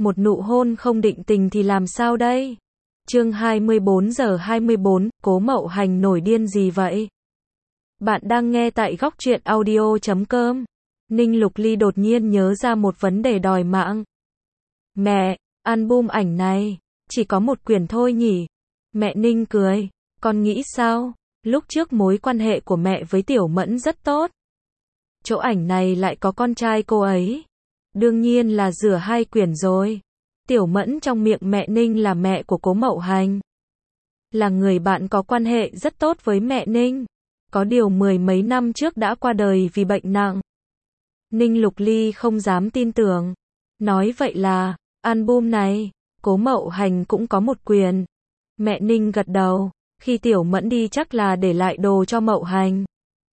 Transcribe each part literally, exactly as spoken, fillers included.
một nụ hôn không định tình thì làm sao đây? Chương hai mươi bốn giờ hai mươi bốn, Cố Mậu Hành nổi điên gì vậy? Bạn đang nghe tại góc truyện audio chấm com. Ninh Lục Ly đột nhiên nhớ ra một vấn đề đòi mạng. Mẹ, album ảnh này, chỉ có một quyển thôi nhỉ? Mẹ Ninh cười, con nghĩ sao? Lúc trước mối quan hệ của mẹ với Tiểu Mẫn rất tốt. Chỗ ảnh này lại có con trai cô ấy. Đương nhiên là rửa hai quyển rồi. Tiểu Mẫn trong miệng mẹ Ninh là mẹ của Cố Mậu Hành. Là người bạn có quan hệ rất tốt với mẹ Ninh. Có điều mười mấy năm trước đã qua đời vì bệnh nặng. Ninh Lục Ly không dám tin tưởng. Nói vậy là, album này, Cố Mậu Hành cũng có một quyền. Mẹ Ninh gật đầu, khi Tiểu Mẫn đi chắc là để lại đồ cho Mậu Hành.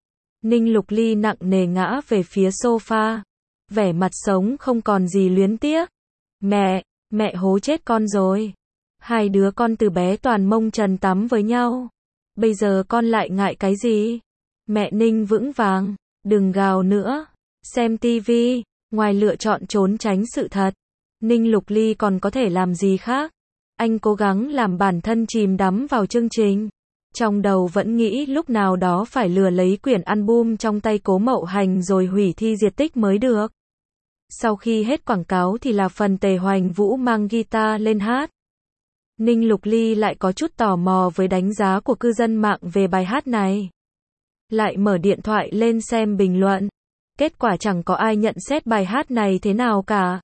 Ninh Lục Ly nặng nề ngã về phía sofa. Vẻ mặt sống không còn gì luyến tiếc. Mẹ, mẹ hố chết con rồi. Hai đứa con từ bé toàn mông trần tắm với nhau. Bây giờ con lại ngại cái gì? Mẹ Ninh vững vàng, đừng gào nữa. Xem tivi, ngoài lựa chọn trốn tránh sự thật, Ninh Lục Ly còn có thể làm gì khác? Anh cố gắng làm bản thân chìm đắm vào chương trình. Trong đầu vẫn nghĩ lúc nào đó phải lừa lấy quyển album trong tay Cố Mậu Hành rồi hủy thi diệt tích mới được. Sau khi hết quảng cáo thì là phần Tề Hoành Vũ mang guitar lên hát. Ninh Lục Ly lại có chút tò mò với đánh giá của cư dân mạng về bài hát này. Lại mở điện thoại lên xem bình luận. Kết quả chẳng có ai nhận xét bài hát này thế nào cả.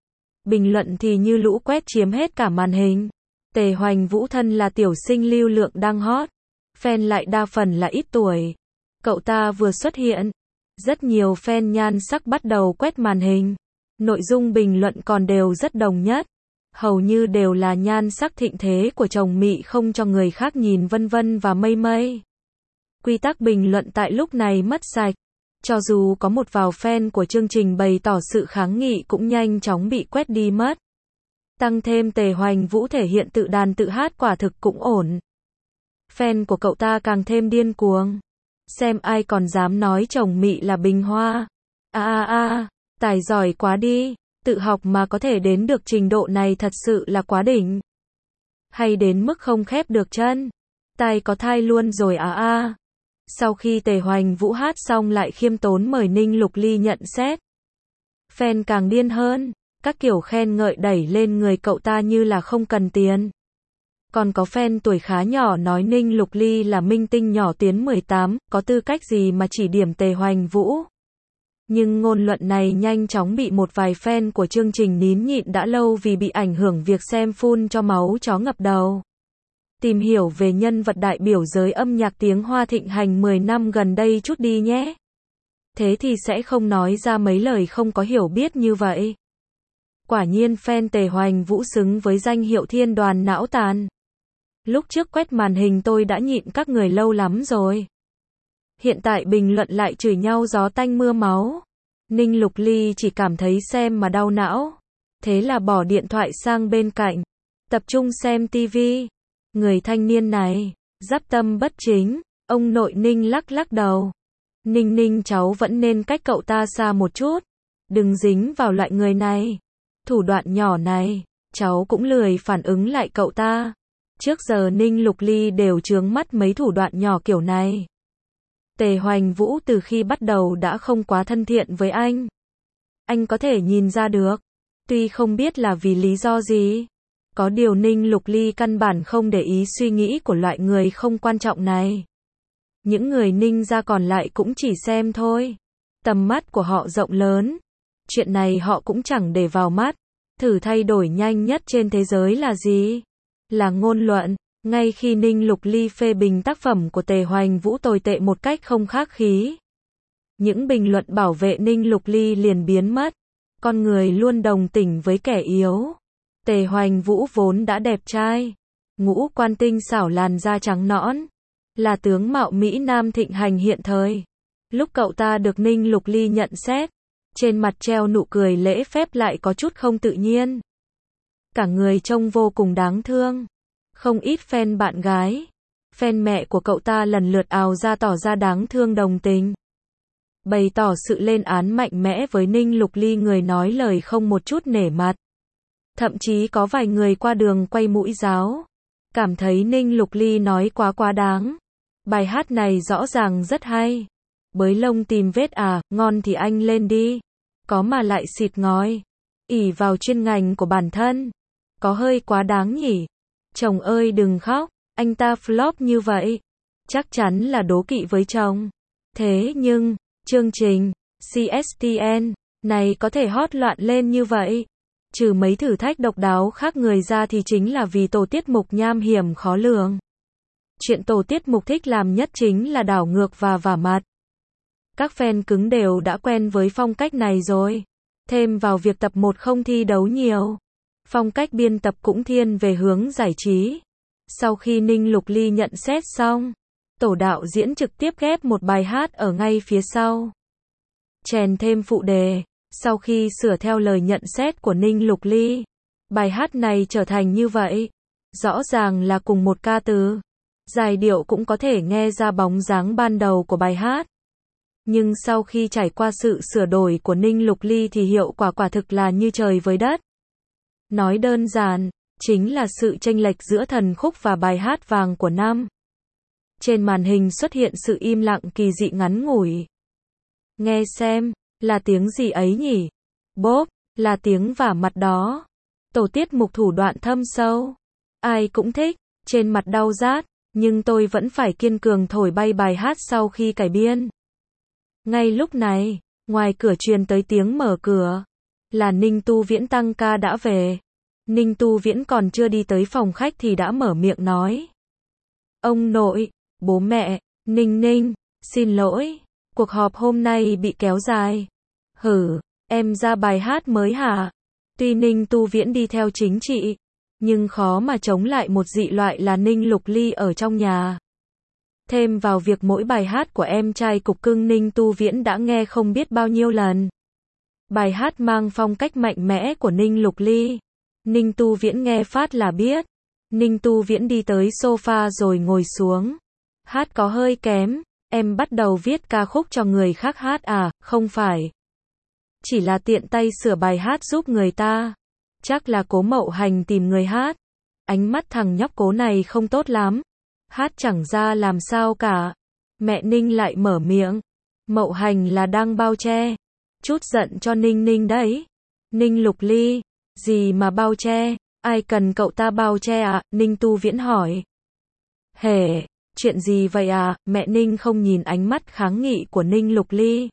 Bình luận thì như lũ quét chiếm hết cả màn hình. Tề Hoành Vũ thân là tiểu sinh lưu lượng đang hot. Fan lại đa phần là ít tuổi. Cậu ta vừa xuất hiện. Rất nhiều fan nhan sắc bắt đầu quét màn hình. Nội dung bình luận còn đều rất đồng nhất. Hầu như đều là nhan sắc thịnh thế của chồng mị không cho người khác nhìn vân vân và mây mây. Quy tắc bình luận tại lúc này mất sạch. Cho dù có một vài fan của chương trình bày tỏ sự kháng nghị cũng nhanh chóng bị quét đi mất. Tăng thêm Tề Hoành Vũ thể hiện tự đàn tự hát quả thực cũng ổn. Fan của cậu ta càng thêm điên cuồng. Xem ai còn dám nói chồng mị là bình hoa. A a a, tài giỏi quá đi, tự học mà có thể đến được trình độ này thật sự là quá đỉnh. Hay đến mức không khép được chân. Tai có thai luôn rồi à a. Sau khi Tề Hoành Vũ hát xong lại khiêm tốn mời Ninh Lục Ly nhận xét. Fan càng điên hơn, các kiểu khen ngợi đẩy lên người cậu ta như là không cần tiền. Còn có fan tuổi khá nhỏ nói Ninh Lục Ly là minh tinh nhỏ tiến mười tám, có tư cách gì mà chỉ điểm Tề Hoành Vũ. Nhưng ngôn luận này nhanh chóng bị một vài fan của chương trình nín nhịn đã lâu vì bị ảnh hưởng việc xem phun cho máu chó ngập đầu. Tìm hiểu về nhân vật đại biểu giới âm nhạc tiếng Hoa thịnh hành mười năm gần đây chút đi nhé. Thế thì sẽ không nói ra mấy lời không có hiểu biết như vậy. Quả nhiên fan Tề Hoành Vũ xứng với danh hiệu thiên đoàn não tàn. Lúc trước quét màn hình tôi đã nhịn các người lâu lắm rồi. Hiện tại bình luận lại chửi nhau gió tanh mưa máu. Ninh Lục Ly chỉ cảm thấy xem mà đau não. Thế là bỏ điện thoại sang bên cạnh. Tập trung xem tivi. Người thanh niên này, giáp tâm bất chính. Ông nội Ninh lắc lắc đầu. Ninh Ninh cháu vẫn nên cách cậu ta xa một chút. Đừng dính vào loại người này. Thủ đoạn nhỏ này, cháu cũng lười phản ứng lại cậu ta. Trước giờ Ninh Lục Ly đều chướng mắt mấy thủ đoạn nhỏ kiểu này. Tề Hoành Vũ từ khi bắt đầu đã không quá thân thiện với anh. Anh có thể nhìn ra được. Tuy không biết là vì lý do gì. Có điều Ninh Lục Ly căn bản không để ý suy nghĩ của loại người không quan trọng này. Những người Ninh gia còn lại cũng chỉ xem thôi. Tầm mắt của họ rộng lớn. Chuyện này họ cũng chẳng để vào mắt. Thử thay đổi nhanh nhất trên thế giới là gì? Là ngôn luận. Ngay khi Ninh Lục Ly phê bình tác phẩm của Tề Hoành Vũ tồi tệ một cách không khách khí. Những bình luận bảo vệ Ninh Lục Ly liền biến mất. Con người luôn đồng tình với kẻ yếu. Tề Hoành Vũ vốn đã đẹp trai. Ngũ quan tinh xảo làn da trắng nõn. Là tướng mạo Mỹ Nam thịnh hành hiện thời. Lúc cậu ta được Ninh Lục Ly nhận xét. Trên mặt treo nụ cười lễ phép lại có chút không tự nhiên. Cả người trông vô cùng đáng thương. Không ít fan bạn gái, fan mẹ của cậu ta lần lượt ào ra tỏ ra đáng thương đồng tình. Bày tỏ sự lên án mạnh mẽ với Ninh Lục Ly người nói lời không một chút nể mặt. Thậm chí có vài người qua đường quay mũi giáo. Cảm thấy Ninh Lục Ly nói quá quá đáng. Bài hát này rõ ràng rất hay. Bới lông tìm vết à, ngon thì anh lên đi. Có mà lại xịt ngói. Ỷ vào chuyên ngành của bản thân. Có hơi quá đáng nhỉ. Chồng ơi đừng khóc, anh ta flop như vậy. Chắc chắn là đố kỵ với chồng. Thế nhưng, chương trình xê ét tê en này có thể hot loạn lên như vậy. Trừ mấy thử thách độc đáo khác người ra thì chính là vì tổ tiết mục nham hiểm khó lường. Chuyện tổ tiết mục thích làm nhất chính là đảo ngược và vả mặt. Các fan cứng đều đã quen với phong cách này rồi. Thêm vào việc tập một không thi đấu nhiều. Phong cách biên tập cũng thiên về hướng giải trí. Sau khi Ninh Lục Ly nhận xét xong, tổ đạo diễn trực tiếp ghép một bài hát ở ngay phía sau. Chèn thêm phụ đề. Sau khi sửa theo lời nhận xét của Ninh Lục Ly, bài hát này trở thành như vậy. Rõ ràng là cùng một ca từ. Giai điệu cũng có thể nghe ra bóng dáng ban đầu của bài hát. Nhưng sau khi trải qua sự sửa đổi của Ninh Lục Ly thì hiệu quả quả thực là như trời với đất. Nói đơn giản, chính là sự chênh lệch giữa thần khúc và bài hát vàng của năm. Trên màn hình xuất hiện sự im lặng kỳ dị ngắn ngủi. Nghe xem, là tiếng gì ấy nhỉ? Bốp, là tiếng vả mặt đó. Tổ tiết mục thủ đoạn thâm sâu. Ai cũng thích, trên mặt đau rát, nhưng tôi vẫn phải kiên cường thổi bay bài hát sau khi cải biên. Ngay lúc này, ngoài cửa truyền tới tiếng mở cửa. Là Ninh Tu Viễn tăng ca đã về. Ninh Tu Viễn còn chưa đi tới phòng khách thì đã mở miệng nói. Ông nội, bố mẹ, Ninh Ninh, xin lỗi, cuộc họp hôm nay bị kéo dài. Hử, em ra bài hát mới hả? Tuy Ninh Tu Viễn đi theo chính trị, nhưng khó mà chống lại một dị loại là Ninh Lục Ly ở trong nhà. Thêm vào việc mỗi bài hát của em trai cục cưng Ninh Tu Viễn đã nghe không biết bao nhiêu lần. Bài hát mang phong cách mạnh mẽ của Ninh Lục Ly. Ninh Tu Viễn nghe phát là biết. Ninh Tu Viễn đi tới sofa rồi ngồi xuống. Hát có hơi kém, em bắt đầu viết ca khúc cho người khác hát à, không phải. Chỉ là tiện tay sửa bài hát giúp người ta. Chắc là Cố Mậu Hành tìm người hát. Ánh mắt thằng nhóc Cố này không tốt lắm. Hát chẳng ra làm sao cả. Mẹ Ninh lại mở miệng. Mậu Hành là đang bao che. Chút giận cho Ninh Ninh đấy. Ninh Lục Ly. Gì mà bao che? Ai cần cậu ta bao che à? Ninh Tu Viễn hỏi. Hề, chuyện gì vậy à? Mẹ Ninh không nhìn ánh mắt kháng nghị của Ninh Lục Ly.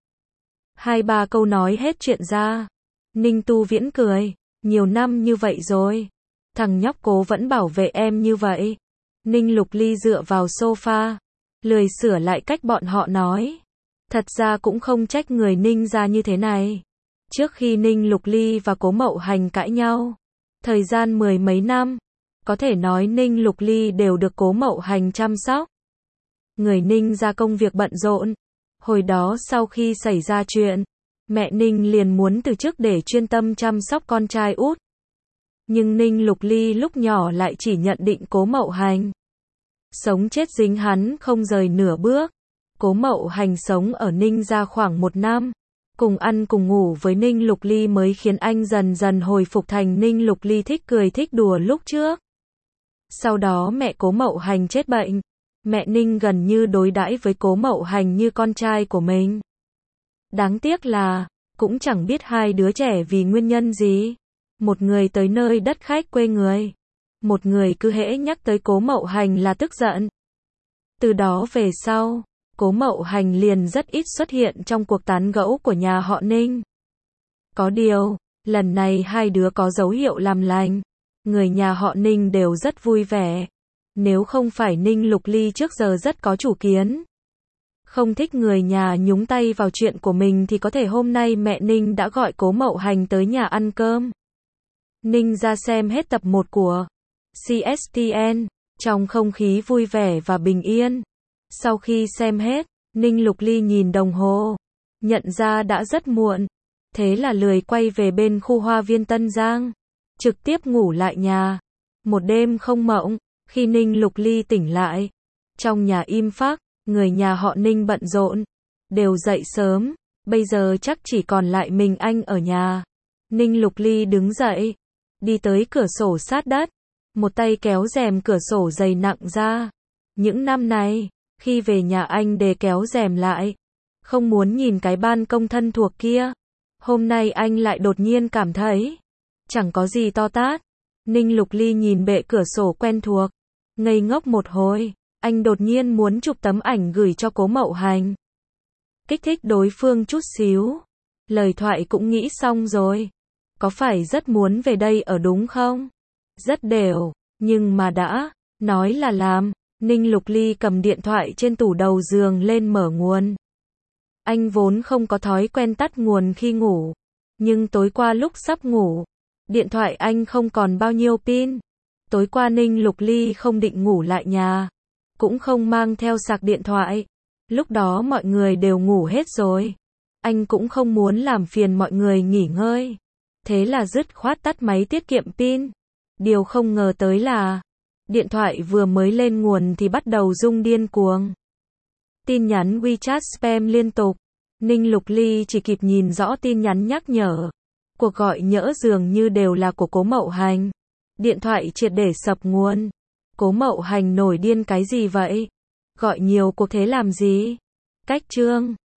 Hai ba câu nói hết chuyện ra. Ninh Tu Viễn cười. Nhiều năm như vậy rồi. Thằng nhóc Cố vẫn bảo vệ em như vậy. Ninh Lục Ly dựa vào sofa. Lười sửa lại cách bọn họ nói. Thật ra cũng không trách người Ninh ra như thế này. Trước khi Ninh Lục Ly và Cố Mậu Hành cãi nhau, thời gian mười mấy năm, có thể nói Ninh Lục Ly đều được Cố Mậu Hành chăm sóc. Người Ninh ra công việc bận rộn. Hồi đó sau khi xảy ra chuyện, mẹ Ninh liền muốn từ chức để chuyên tâm chăm sóc con trai út. Nhưng Ninh Lục Ly lúc nhỏ lại chỉ nhận định Cố Mậu Hành. Sống chết dính hắn không rời nửa bước. Cố Mậu Hành sống ở Ninh gia khoảng một năm. Cùng ăn cùng ngủ với Ninh Lục Ly mới khiến anh dần dần hồi phục thành Ninh Lục Ly thích cười thích đùa lúc trước. Sau đó mẹ Cố Mậu Hành chết bệnh. Mẹ Ninh gần như đối đãi với Cố Mậu Hành như con trai của mình. Đáng tiếc là, cũng chẳng biết hai đứa trẻ vì nguyên nhân gì. Một người tới nơi đất khách quê người. Một người cứ hễ nhắc tới Cố Mậu Hành là tức giận. Từ đó về sau, Cố Mậu Hành liền rất ít xuất hiện trong cuộc tán gẫu của nhà họ Ninh. Có điều, lần này hai đứa có dấu hiệu làm lành. Người nhà họ Ninh đều rất vui vẻ. Nếu không phải Ninh Lục Ly trước giờ rất có chủ kiến. Không thích người nhà nhúng tay vào chuyện của mình thì có thể hôm nay mẹ Ninh đã gọi Cố Mậu Hành tới nhà ăn cơm. Ninh ra xem hết tập một của xê ét tê en, trong không khí vui vẻ và bình yên. Sau khi xem hết, Ninh Lục Ly nhìn đồng hồ, nhận ra đã rất muộn. Thế là lười quay về bên khu hoa viên Tân Giang, trực tiếp ngủ lại nhà. Một đêm không mộng, khi Ninh Lục Ly tỉnh lại, trong nhà im phắc, người nhà họ Ninh bận rộn, đều dậy sớm, bây giờ chắc chỉ còn lại mình anh ở nhà. Ninh Lục Ly đứng dậy, đi tới cửa sổ sát đất, một tay kéo rèm cửa sổ dày nặng ra. Những năm này, khi về nhà anh để kéo rèm lại, không muốn nhìn cái ban công thân thuộc kia. Hôm nay anh lại đột nhiên cảm thấy, chẳng có gì to tát. Ninh Lục Ly nhìn bệ cửa sổ quen thuộc, ngây ngốc một hồi, anh đột nhiên muốn chụp tấm ảnh gửi cho Cố Mậu Hành. Kích thích đối phương chút xíu. Lời thoại cũng nghĩ xong rồi. Có phải rất muốn về đây ở đúng không? Rất đều, nhưng mà đã, nói là làm. Ninh Lục Ly cầm điện thoại trên tủ đầu giường lên mở nguồn. Anh vốn không có thói quen tắt nguồn khi ngủ, nhưng tối qua lúc sắp ngủ, điện thoại anh không còn bao nhiêu pin. Tối qua Ninh Lục Ly không định ngủ lại nhà, cũng không mang theo sạc điện thoại. Lúc đó mọi người đều ngủ hết rồi. Anh cũng không muốn làm phiền mọi người nghỉ ngơi. Thế là dứt khoát tắt máy tiết kiệm pin. Điều không ngờ tới là, điện thoại vừa mới lên nguồn thì bắt đầu rung điên cuồng. Tin nhắn WeChat spam liên tục. Ninh Lục Ly chỉ kịp nhìn rõ tin nhắn nhắc nhở. Cuộc gọi nhỡ dường như đều là của Cố Mậu Hành. Điện thoại triệt để sập nguồn. Cố Mậu Hành nổi điên cái gì vậy? Gọi nhiều cuộc thế làm gì? Cách chương